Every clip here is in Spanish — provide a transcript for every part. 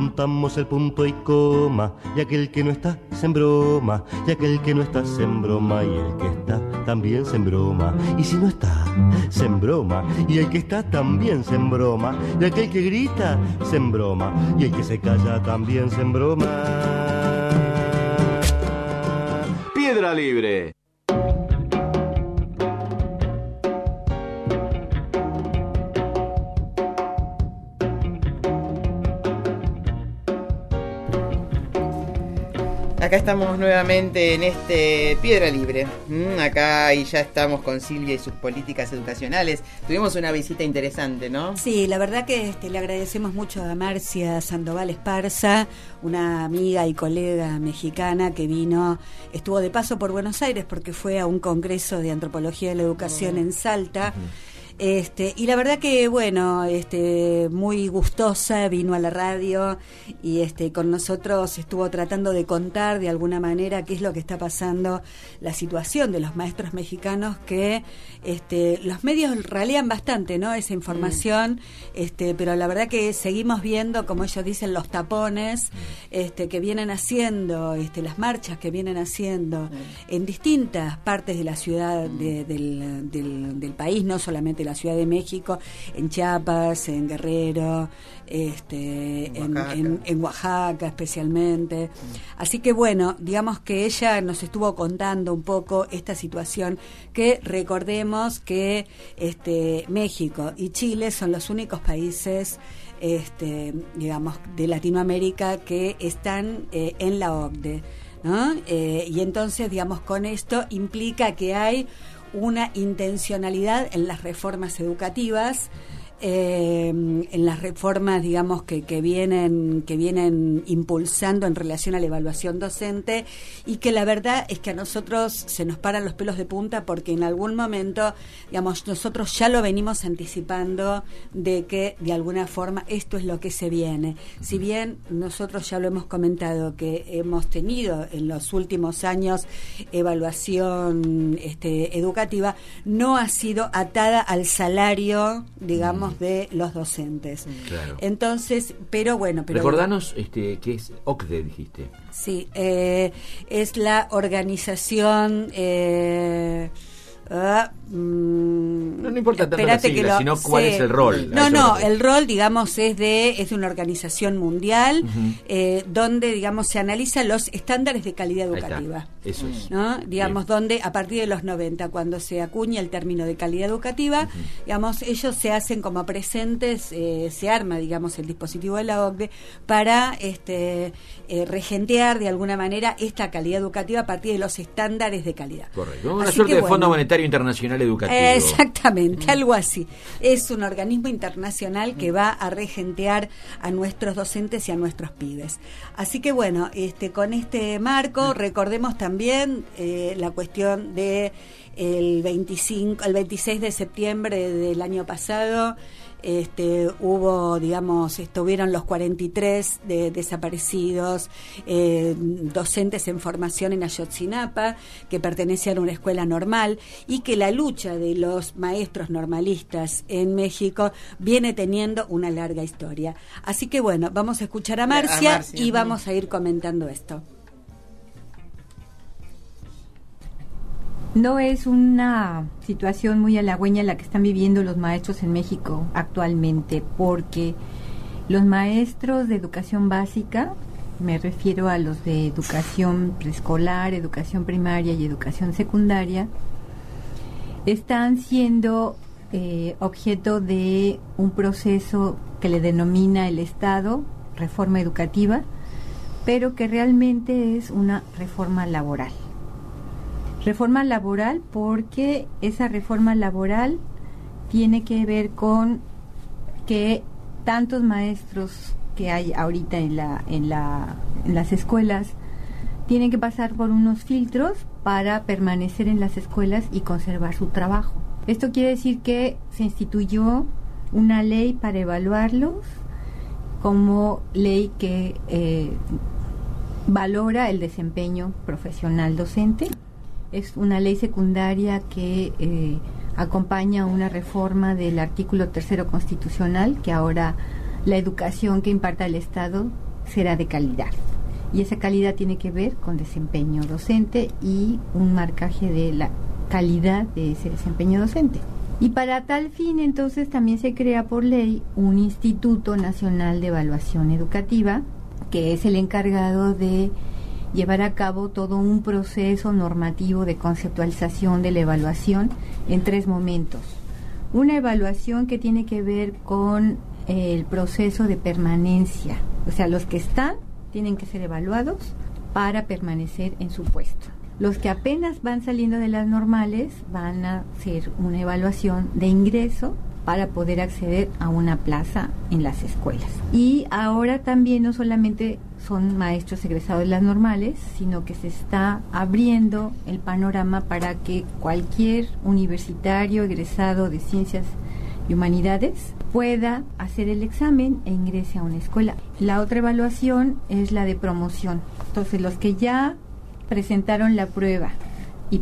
contamos el punto y coma, y aquel que no está se embroma, y aquel que no está se embroma, y el que está también se embroma, y si no está se embroma, y el que está también se embroma, y aquel que grita se embroma, y el que se calla también se embroma. Piedra Libre. Acá estamos nuevamente en este Piedra Libre. Acá y ya estamos con Silvia y sus políticas educacionales. Tuvimos una visita interesante, ¿no? Sí, la verdad que le agradecemos mucho a Marcia Sandoval Esparza, una amiga y colega mexicana que estuvo de paso por Buenos Aires porque fue a un congreso de antropología de la educación en Salta. Y la verdad que muy gustosa, vino a la radio y con nosotros estuvo tratando de contar de alguna manera qué es lo que está pasando, la situación de los maestros mexicanos, que los medios ralean bastante, ¿no?, esa información, pero la verdad que seguimos viendo, como ellos dicen, los tapones que vienen haciendo, las marchas que vienen haciendo en distintas partes de la ciudad del país, no solamente la Ciudad de México, en Chiapas, en Guerrero, en Oaxaca especialmente. Así que bueno, digamos que ella nos estuvo contando un poco esta situación, que recordemos que México y Chile son los únicos países digamos de Latinoamérica que están en la OCDE, ¿no? Y entonces, digamos, con esto implica que hay una intencionalidad en las reformas educativas, en las reformas, digamos, que vienen impulsando en relación a la evaluación docente, y que la verdad es que a nosotros se nos paran los pelos de punta, porque en algún momento, digamos, nosotros ya lo venimos anticipando de que de alguna forma esto es lo que se viene. Si bien nosotros ya lo hemos comentado, que hemos tenido en los últimos años evaluación educativa, no ha sido atada al salario, digamos, de los docentes. Claro. Entonces, pero bueno, recordanos qué es OCDE, dijiste. Sí, es la organización no importa tanto la sigla, sino cuál es el rol. El rol, digamos, es de una organización mundial, donde, digamos, se analizan los estándares de calidad educativa. Eso es. ¿No? Digamos, donde a partir de los 90, cuando se acuña el término de calidad educativa, digamos, ellos se hacen como presentes, se arma, digamos, el dispositivo de la OCDE para regentear de alguna manera esta calidad educativa a partir de los estándares de calidad. Correcto. Una suerte de Fondo Monetario Internacional Educativo. Exactamente, algo así. Es un organismo internacional que va a regentear a nuestros docentes y a nuestros pibes. Así que bueno, con este marco recordemos también la cuestión de el 26 de septiembre del año pasado. Estuvieron los 43 desaparecidos docentes en formación en Ayotzinapa, que pertenecían a una escuela normal, y que la lucha de los maestros normalistas en México viene teniendo una larga historia. Así que bueno, vamos a escuchar a Marcia y vamos a ir comentando esto. No es una situación muy halagüeña la que están viviendo los maestros en México actualmente, porque los maestros de educación básica, me refiero a los de educación preescolar, educación primaria y educación secundaria, están siendo objeto de un proceso que le denomina el Estado reforma educativa, pero que realmente es una reforma laboral. Reforma laboral porque esa reforma laboral tiene que ver con que tantos maestros que hay ahorita en las escuelas tienen que pasar por unos filtros para permanecer en las escuelas y conservar su trabajo. Esto quiere decir que se instituyó una ley para evaluarlos como ley que valora el desempeño profesional docente. Es una ley secundaria que acompaña una reforma del artículo 3º constitucional, que ahora la educación que imparta el Estado será de calidad. Y esa calidad tiene que ver con desempeño docente y un marcaje de la calidad de ese desempeño docente. Y para tal fin, entonces, también se crea por ley un Instituto Nacional de Evaluación Educativa, que es el encargado de llevar a cabo todo un proceso normativo de conceptualización de la evaluación en 3 momentos. Una evaluación que tiene que ver con el proceso de permanencia, o sea, los que están tienen que ser evaluados para permanecer en su puesto. Los que apenas van saliendo de las normales van a hacer una evaluación de ingreso para poder acceder a una plaza en las escuelas. Y ahora también no solamente son maestros egresados de las normales, sino que se está abriendo el panorama para que cualquier universitario egresado de ciencias y humanidades pueda hacer el examen e ingrese a una escuela. La otra evaluación es la de promoción. Entonces, los que ya presentaron la prueba y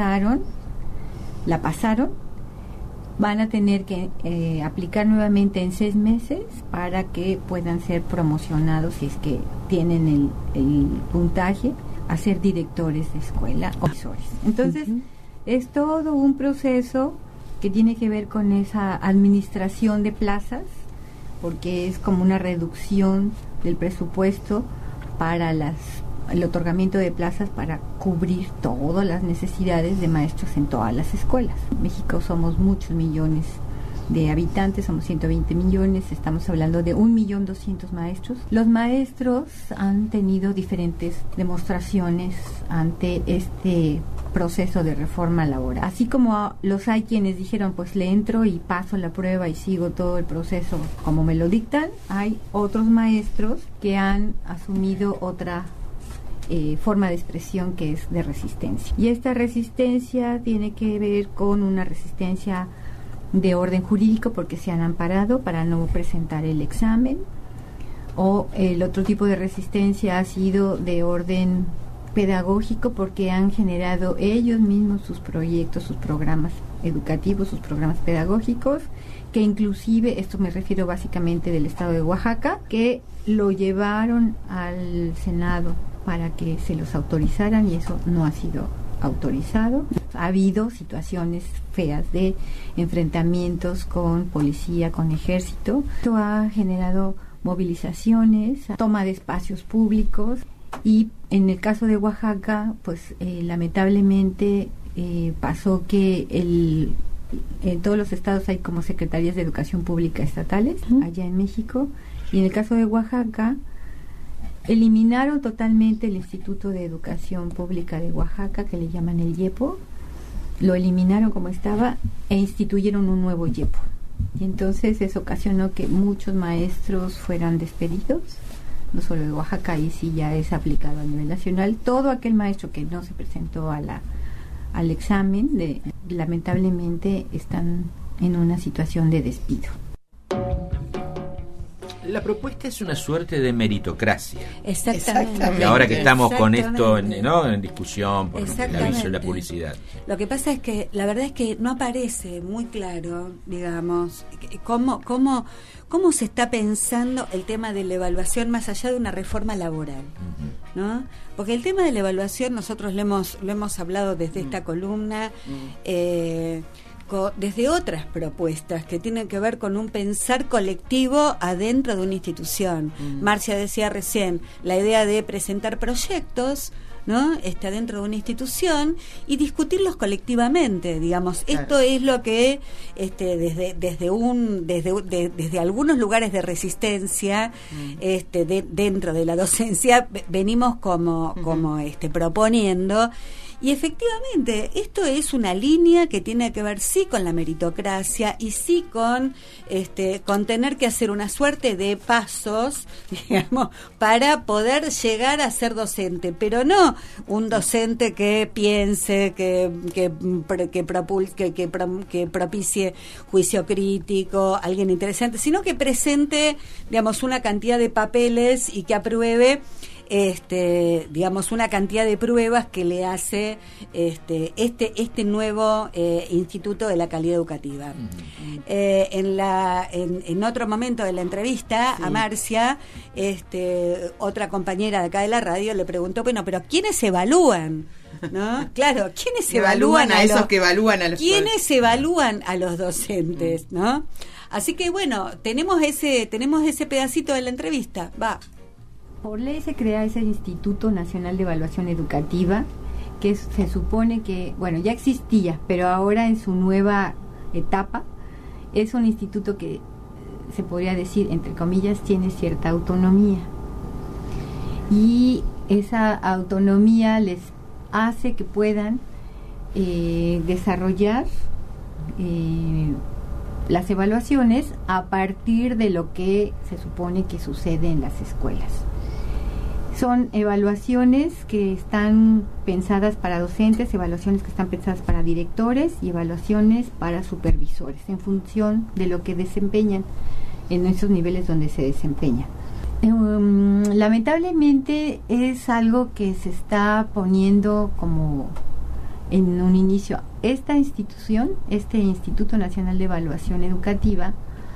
la pasaron, van a tener que aplicar nuevamente en 6 meses para que puedan ser promocionados, si es que tienen el puntaje, a ser directores de escuela o profesores. Entonces, es todo un proceso que tiene que ver con esa administración de plazas, porque es como una reducción del presupuesto para el otorgamiento de plazas para cubrir todas las necesidades de maestros en todas las escuelas. En México somos muchos millones de habitantes, somos 120 millones, estamos hablando de 1.200.000 maestros. Los maestros han tenido diferentes demostraciones ante este proceso de reforma laboral. Así como los hay quienes dijeron, pues le entro y paso la prueba y sigo todo el proceso como me lo dictan, hay otros maestros que han asumido otra forma de expresión, que es de resistencia. Y esta resistencia tiene que ver con una resistencia de orden jurídico, porque se han amparado para no presentar el examen, o el otro tipo de resistencia ha sido de orden pedagógico, porque han generado ellos mismos sus proyectos, sus programas educativos, sus programas pedagógicos, que inclusive, esto me refiero básicamente del estado de Oaxaca, que lo llevaron al Senado para que se los autorizaran, y eso no ha sido autorizado. Ha habido situaciones feas de enfrentamientos con policía, con ejército. Esto ha generado movilizaciones, toma de espacios públicos, y en el caso de Oaxaca, pues lamentablemente pasó que en todos los estados hay como secretarías de educación pública estatales, allá en México, y en el caso de Oaxaca eliminaron totalmente el Instituto de Educación Pública de Oaxaca, que le llaman el IEPO, lo eliminaron como estaba e instituyeron un nuevo IEPO. Y entonces eso ocasionó que muchos maestros fueran despedidos, no solo de Oaxaca, y sí ya es aplicado a nivel nacional. Todo aquel maestro que no se presentó al examen, lamentablemente están en una situación de despido. La propuesta es una suerte de meritocracia. Exactamente. Y ahora que estamos con esto en discusión por el aviso y la publicidad. Lo que pasa es que la verdad es que no aparece muy claro, digamos, cómo se está pensando el tema de la evaluación más allá de una reforma laboral, ¿no? Porque el tema de la evaluación nosotros lo hemos hablado desde esta columna, desde otras propuestas que tienen que ver con un pensar colectivo adentro de una institución. Marcia decía recién la idea de presentar proyectos, ¿no? Adentro de una institución y discutirlos colectivamente, digamos. Claro. Esto es lo que desde algunos lugares de resistencia dentro de la docencia venimos como proponiendo. Y efectivamente, esto es una línea que tiene que ver sí con la meritocracia y sí con tener que hacer una suerte de pasos, digamos, para poder llegar a ser docente, pero no un docente que piense, que propicie juicio crítico, alguien interesante, sino que presente, digamos, una cantidad de papeles y que apruebe digamos, una cantidad de pruebas que le hace este nuevo Instituto de la Calidad Educativa. En otro momento de la entrevista, sí, a Marcia, otra compañera de acá de la radio le preguntó, bueno, pero ¿quiénes evalúan? ¿No? Claro, ¿quiénes evalúan a esos que evalúan a los ¿quiénes evalúan a los docentes? ¿No? Así que bueno, tenemos ese pedacito de la entrevista. Va. Por ley se crea ese Instituto Nacional de Evaluación Educativa, que se supone que, bueno, ya existía, pero ahora en su nueva etapa es un instituto que se podría decir, entre comillas, tiene cierta autonomía. Y esa autonomía les hace que puedan desarrollar las evaluaciones a partir de lo que se supone que sucede en las escuelas. Son evaluaciones que están pensadas para docentes, evaluaciones que están pensadas para directores y evaluaciones para supervisores, en función de lo que desempeñan en esos niveles donde se desempeñan. Lamentablemente es algo que se está poniendo como en un inicio. Esta institución, este Instituto Nacional de Evaluación Educativa,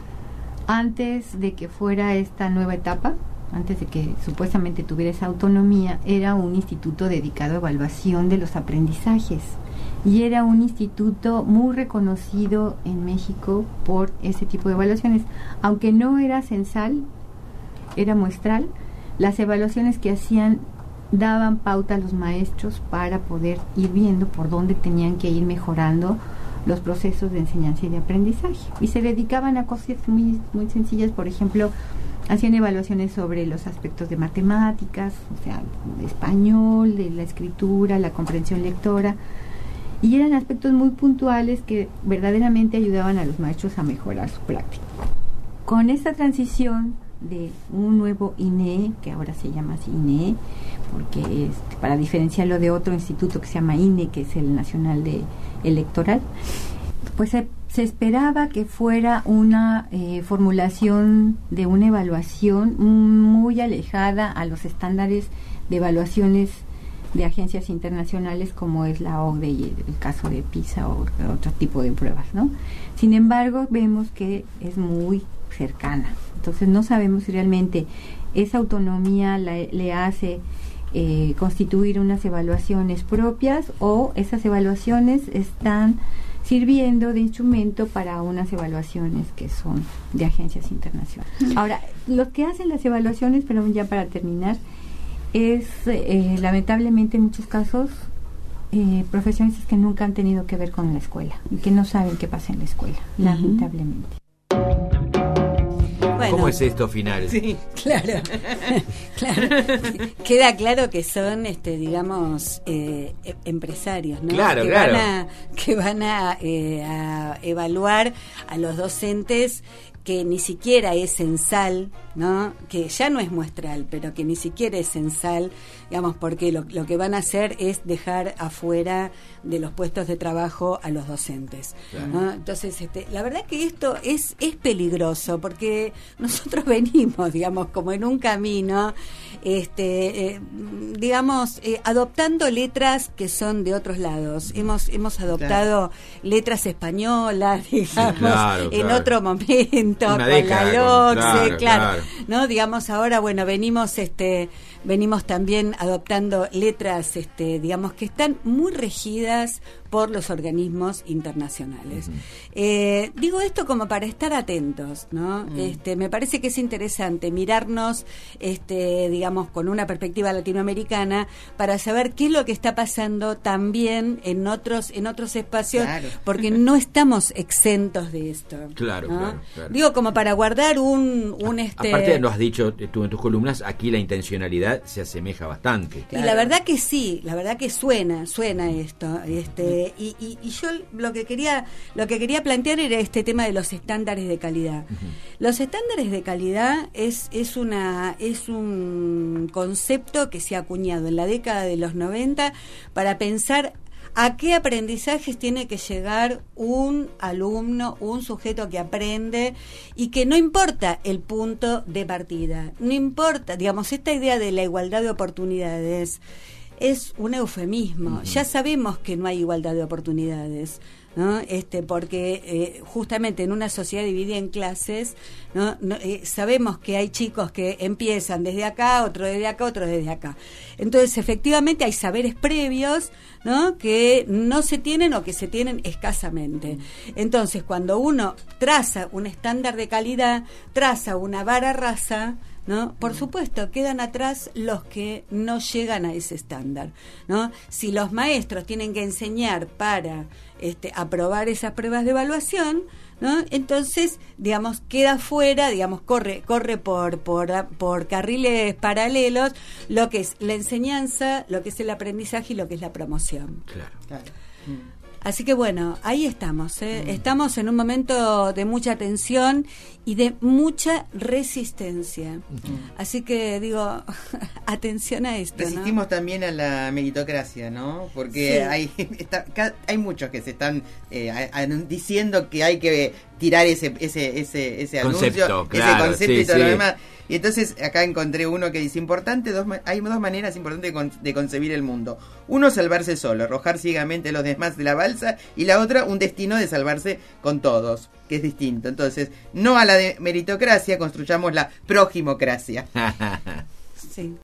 antes de que fuera esta nueva etapa, antes de que supuestamente tuviera esa autonomía, era un instituto dedicado a evaluación de los aprendizajes y era un instituto muy reconocido en México por ese tipo de evaluaciones, aunque no era censal, era muestral. Las evaluaciones que hacían daban pauta a los maestros para poder ir viendo por dónde tenían que ir mejorando los procesos de enseñanza y de aprendizaje, y se dedicaban a cosas muy, muy sencillas. Por ejemplo, hacían evaluaciones sobre los aspectos de matemáticas, o sea, de español, de la escritura, la comprensión lectora, y eran aspectos muy puntuales que verdaderamente ayudaban a los maestros a mejorar su práctica. Con esta transición de un nuevo INE, que ahora se llama así INE, porque para diferenciarlo de otro instituto que se llama INE, que es el Nacional de Electoral, pues se esperaba que fuera una formulación de una evaluación muy alejada a los estándares de evaluaciones de agencias internacionales como es la OCDE y el caso de PISA o otro tipo de pruebas, ¿no? Sin embargo, vemos que es muy cercana. Entonces no sabemos si realmente esa autonomía le hace constituir unas evaluaciones propias, o esas evaluaciones están sirviendo de instrumento para unas evaluaciones que son de agencias internacionales. Ahora, los que hacen las evaluaciones, pero ya para terminar, es lamentablemente en muchos casos profesionistas que nunca han tenido que ver con la escuela y que no saben qué pasa en la escuela, lamentablemente. Bueno, ¿cómo es esto final? Sí, claro. Queda claro que son, digamos, empresarios, ¿no? Claro, Que van a evaluar a los docentes, que ni siquiera es censal, ¿no? Que ya no es muestral, pero que ni siquiera es censal, digamos, porque lo que van a hacer es dejar afuera de los puestos de trabajo a los docentes, claro, ¿no? Entonces, la verdad que esto es peligroso, porque nosotros venimos, digamos, como en un camino, digamos, adoptando letras que son de otros lados. Hemos adoptado letras españolas, digamos, en otro momento, con la LOCSE, claro, ¿no? Digamos, ahora, bueno, venimos también adoptando letras, digamos, que están muy regidas por los organismos internacionales. Digo esto como para estar atentos, ¿no? Me parece que es interesante mirarnos, digamos, con una perspectiva latinoamericana, para saber qué es lo que está pasando también en otros espacios, claro, porque no estamos exentos de esto. Claro, ¿no? Claro. Digo, como para guardar un Aparte, lo has dicho tú en tus columnas, aquí la intencionalidad se asemeja bastante. Claro. Y la verdad que sí, la verdad que suena esto, y yo lo que quería plantear era este tema de los estándares de calidad. Los estándares de calidad es un concepto que se ha acuñado en la década de los 90 para pensar ¿A qué aprendizajes tiene que llegar un alumno, un sujeto que aprende y que no importa el punto de partida? No importa, digamos, esta idea de la igualdad de oportunidades es un eufemismo. Ya sabemos que no hay igualdad de oportunidades, ¿no? Porque justamente en una sociedad dividida en clases, ¿no? Sabemos que hay chicos que empiezan desde acá, otro desde acá, otro desde acá. Entonces, efectivamente, hay saberes previos, ¿no? Que no se tienen o que se tienen escasamente. Entonces, cuando uno traza un estándar de calidad, traza una vara rasa, ¿no? Por supuesto, quedan atrás los que no llegan a ese estándar, ¿no? Si los maestros tienen que enseñar para aprobar esas pruebas de evaluación, ¿no? Entonces, digamos, queda fuera, digamos, corre por carriles paralelos lo que es la enseñanza, lo que es el aprendizaje y lo que es la promoción. Claro. Así que bueno, ahí estamos, estamos en un momento de mucha tensión y de mucha resistencia. Así que digo, atención a esto, Resistimos ¿no? también a la meritocracia, ¿no? Porque sí. hay muchos que se están diciendo que hay que tirar ese concepto, anuncio, claro, ese concepto sí, y todo lo sí. demás. Y entonces acá encontré uno que dice, hay dos maneras importantes de concebir el mundo. Uno, salvarse solo, arrojar ciegamente a los demás de la balsa, y la otra, un destino de salvarse con todos, que es distinto. Entonces, no a la de meritocracia, construyamos la prójimocracia. Sí.